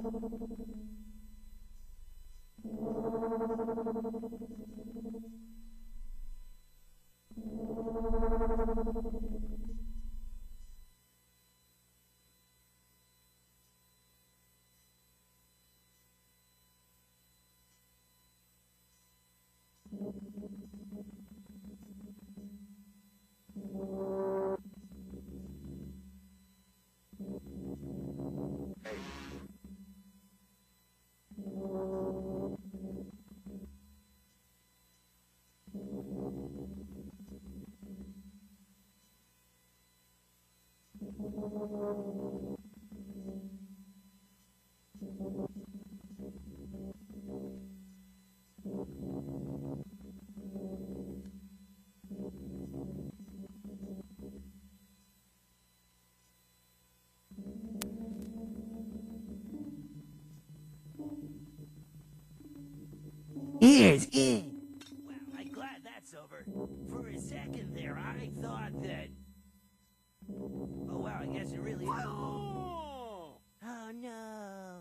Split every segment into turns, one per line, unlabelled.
Ears in. Well, I'm glad that's over. For a second there, I thought that... Oh, wow, I guess it really is... Oh, no.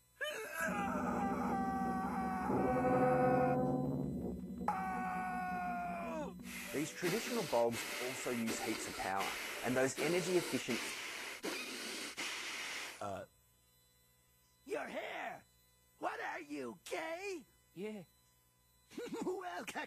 These traditional bulbs also use heaps of power, and those energy efficient...
Your hair! What are you, gay?
Yeah.
Well,